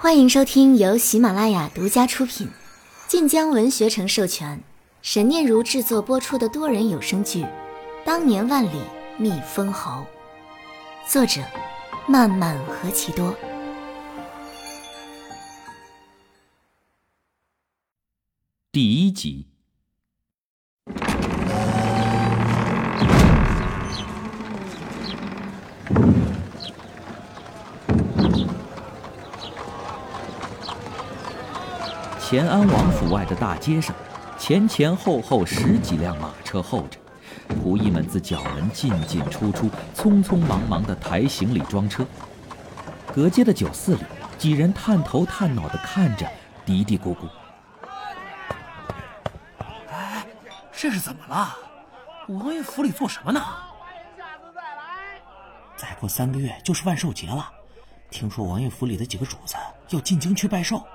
欢迎收听由喜马拉雅独家出品，晋江文学城授权，沈念如制作播出的多人有声剧《当年万里觅封侯》，作者漫漫何其多。 第1集。乾安王府外的大街上，前前后后10几辆马车候着，仆役们自角门进进出出，匆匆忙忙地抬行李装车。隔街的酒肆里，几人探头探脑地看着，嘀嘀咕咕： 哎，这是怎么了？王爷府里做什么呢？ 再过3个月就是万寿节了，听说王爷府里的几个主子要进京去拜寿。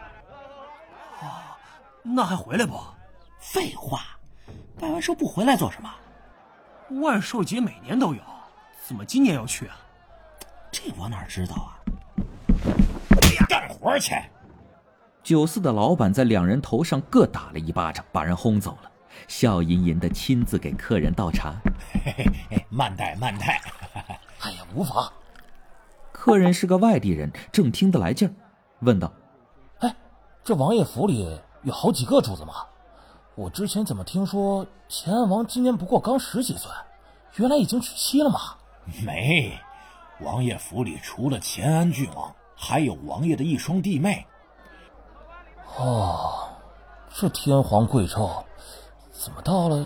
那还回来不？ 废话，拜完寿不回来做什么？ 万寿节每年都有，怎么今年要去啊？ 这我哪知道啊！干活去！ 酒肆的老板在2人头上各打了1巴掌，把人轰走了，笑吟吟地亲自给客人倒茶。 慢待慢待。 哎呀，无妨。 客人是个外地人，正听得来劲儿，问道： 哎，这王爷府里有好几个主子吗？我之前怎么听说乾安王今年不过刚10几岁，原来已经娶妻了吗？ 没，王爷府里除了乾安郡王，还有王爷的一双弟妹。 哦，这天皇贵胄怎么到了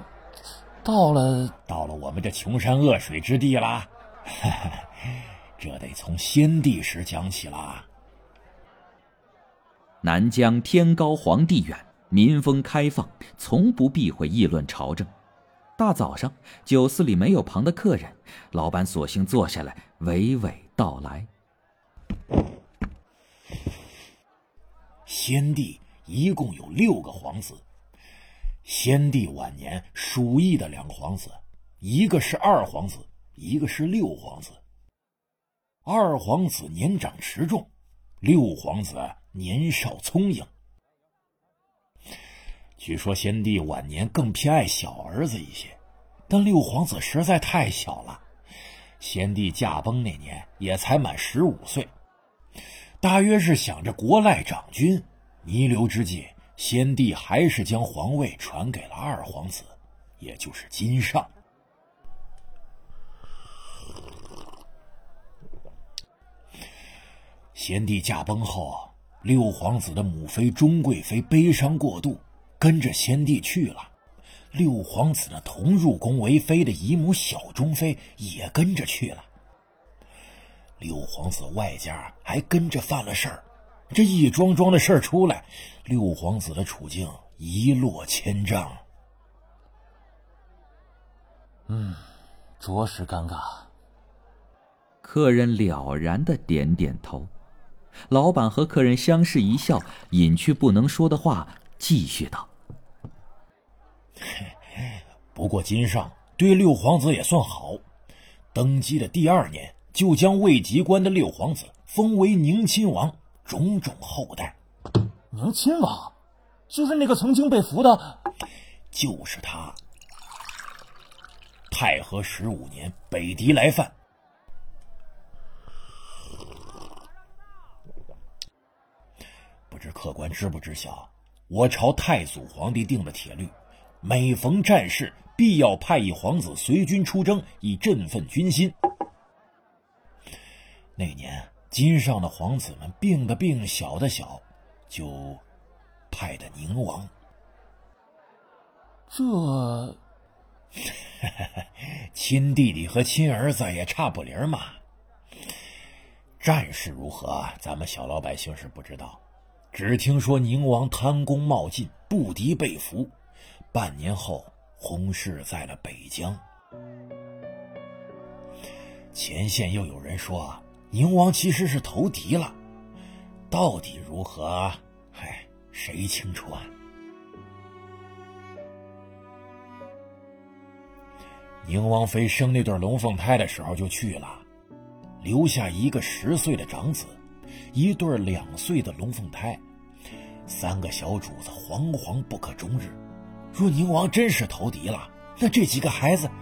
我们这穷山恶水之地啦？这得从先帝时讲起啦。 南疆天高皇帝远，民风开放，从不避讳议论朝政。大早上，酒肆里没有旁的客人，老板索性坐下来，娓娓道来。 先帝一共有6个皇子，先帝晚年属意的2个皇子，一个是2皇子，一个是6皇子。2皇子年长持重，6皇子年少聪颖。据说先帝晚年更偏爱小儿子一些，但6皇子实在太小了。先帝驾崩那年也才满15岁，大约是想着国赖长君，弥留之际，先帝还是将皇位传给了2皇子，也就是金上。先帝驾崩后，6皇子的母妃钟贵妃悲伤过度，跟着先帝去了。6皇子的同入宫为妃的姨母小钟妃也跟着去了。6皇子外家还跟着犯了事儿，这一桩桩的事儿出来，6皇子的处境一落千丈。 着实尴尬。 客人了然地点点头。老板和客人相视一笑，隐去不能说的话，继续道： 不过金上对6皇子也算好，登基的第2年就将位极官的6皇子封为宁亲王，种种后代。 宁亲王就是那个曾经被俘的？ 就是他。太和15年北狄来犯，不知客官知不知晓，我朝太祖皇帝定了铁律，每逢战事必要派一皇子随军出征，以振奋军心。那年金上的皇子们病的病，小的小，就派的宁王。 这亲弟弟和亲儿子也差不离嘛。战事如何，咱们小老百姓是不知道，只听说宁王贪功冒进，不敌被俘，半年后薨逝在了北疆。前线又有人说宁王其实是投敌了，到底如何，谁清楚啊？宁王妃生那对龙凤胎的时候就去了，留下一个10岁的长子， 一对2岁的龙凤胎，3个小主子惶惶不可终日。若宁王真是投敌了，那这几个孩子，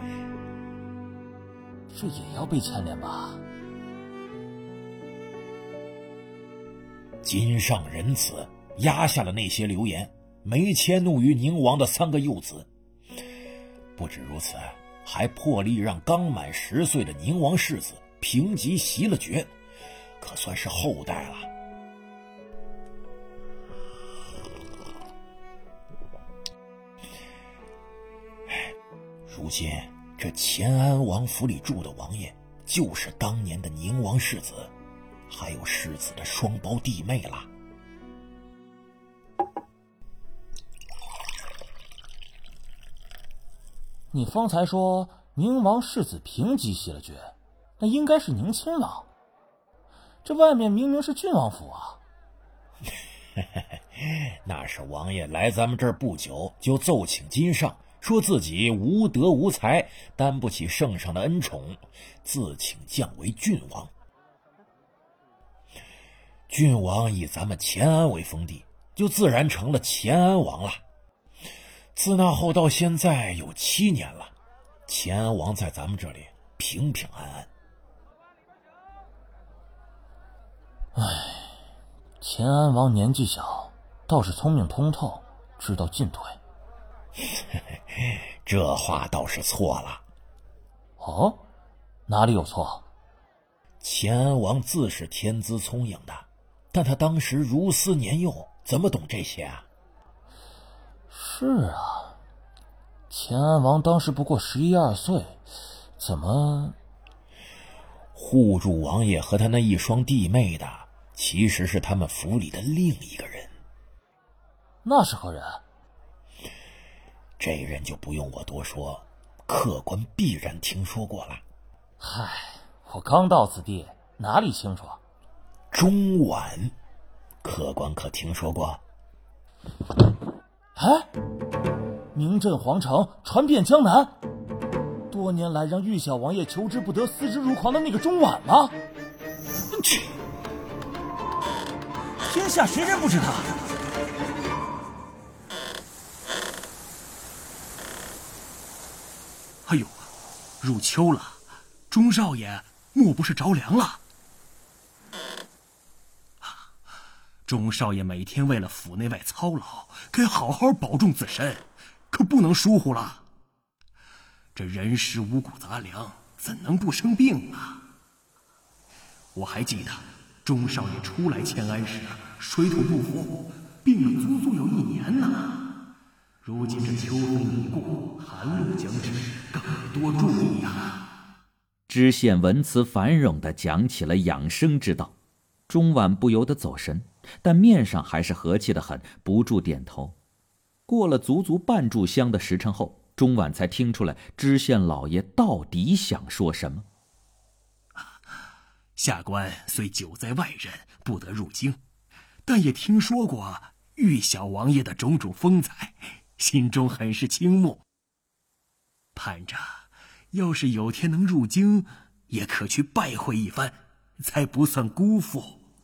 这也要被牵连吧？ 金上仁慈，压下了那些流言，没迁怒于宁王的3个幼子。不止如此，还破例让刚满10岁的宁王世子平级袭了爵，可算是后代了。如今这乾安王府里住的王爷，就是当年的宁王世子，还有世子的双胞弟妹了。 你方才说宁王世子平级袭了爵，那应该是宁亲王。这外面明明是郡王府啊。 那是王爷来咱们这儿不久，就奏请金上，说自己无德无才，担不起圣上的恩宠，自请降为郡王。郡王以咱们乾安为封地，就自然成了乾安王了。自那后到现在有7年了，乾安王在咱们这里平平安安。 乾安王年纪小，倒是聪明通透，知道进退。 这话倒是错了。 哦，哪里有错？ 乾安王自是天资聪颖的，但他当时如斯年幼，怎么懂这些啊？ 是啊，乾安王当时不过11、12岁，怎么…… 护住王爷和他那一双弟妹的，其实是他们府里的另一个人。 那是何人？ 这人就不用我多说，客官必然听说过了。 嗨，我刚到此地，哪里清楚？ 钟婉，客官可听说过？ 哎，名震皇城，传遍江南，多年来让玉小王爷求之不得，思之如狂的那个钟婉吗？ 去！天下谁人不知他？哎呦，入秋了，钟少爷莫不是着凉了？钟少爷每天为了府内外操劳，该好好保重自身，可不能疏忽了。这人食五谷杂粮，怎能不生病啊？我还记得钟少爷初来乾安时，水土不服，病了足足有1年呢。如今这秋风已过，寒露将至，更得多注意啊。 知县文辞繁冗地讲起了养生之道，钟婉不由得走神，但面上还是和气得很，不住点头。过了足足半炷香的时辰后，钟婉才听出来知县老爷到底想说什么。 下官虽久在外任，不得入京，但也听说过玉小王爷的种种风采，心中很是倾慕。盼着要是有天能入京，也可去拜会一番，才不算辜负。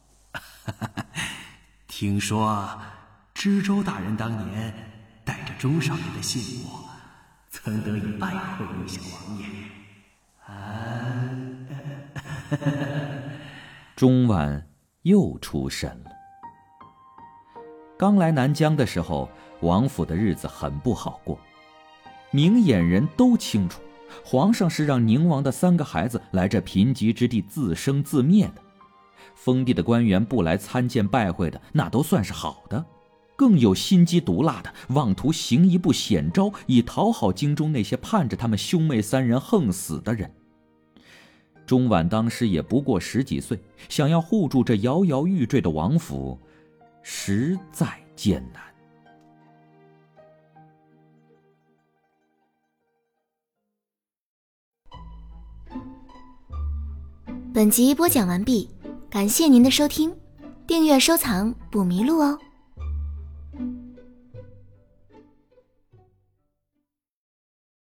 听说知州大人当年带着钟少爷的信物，曾得以拜会玉小王爷。 钟婉又出神了。刚来南疆的时候，王府的日子很不好过。明眼人都清楚，皇上是让宁王的3个孩子来这贫瘠之地自生自灭的。封地的官员不来参见拜会的，那都算是好的，更有心机毒辣的，妄图行一步险招，以讨好京中那些盼着他们兄妹3人横死的人。钟婉当时也不过10几岁，想要护住这摇摇欲坠的王府，实在艰难。 本集播讲完毕，感谢您的收听，订阅收藏不迷路哦。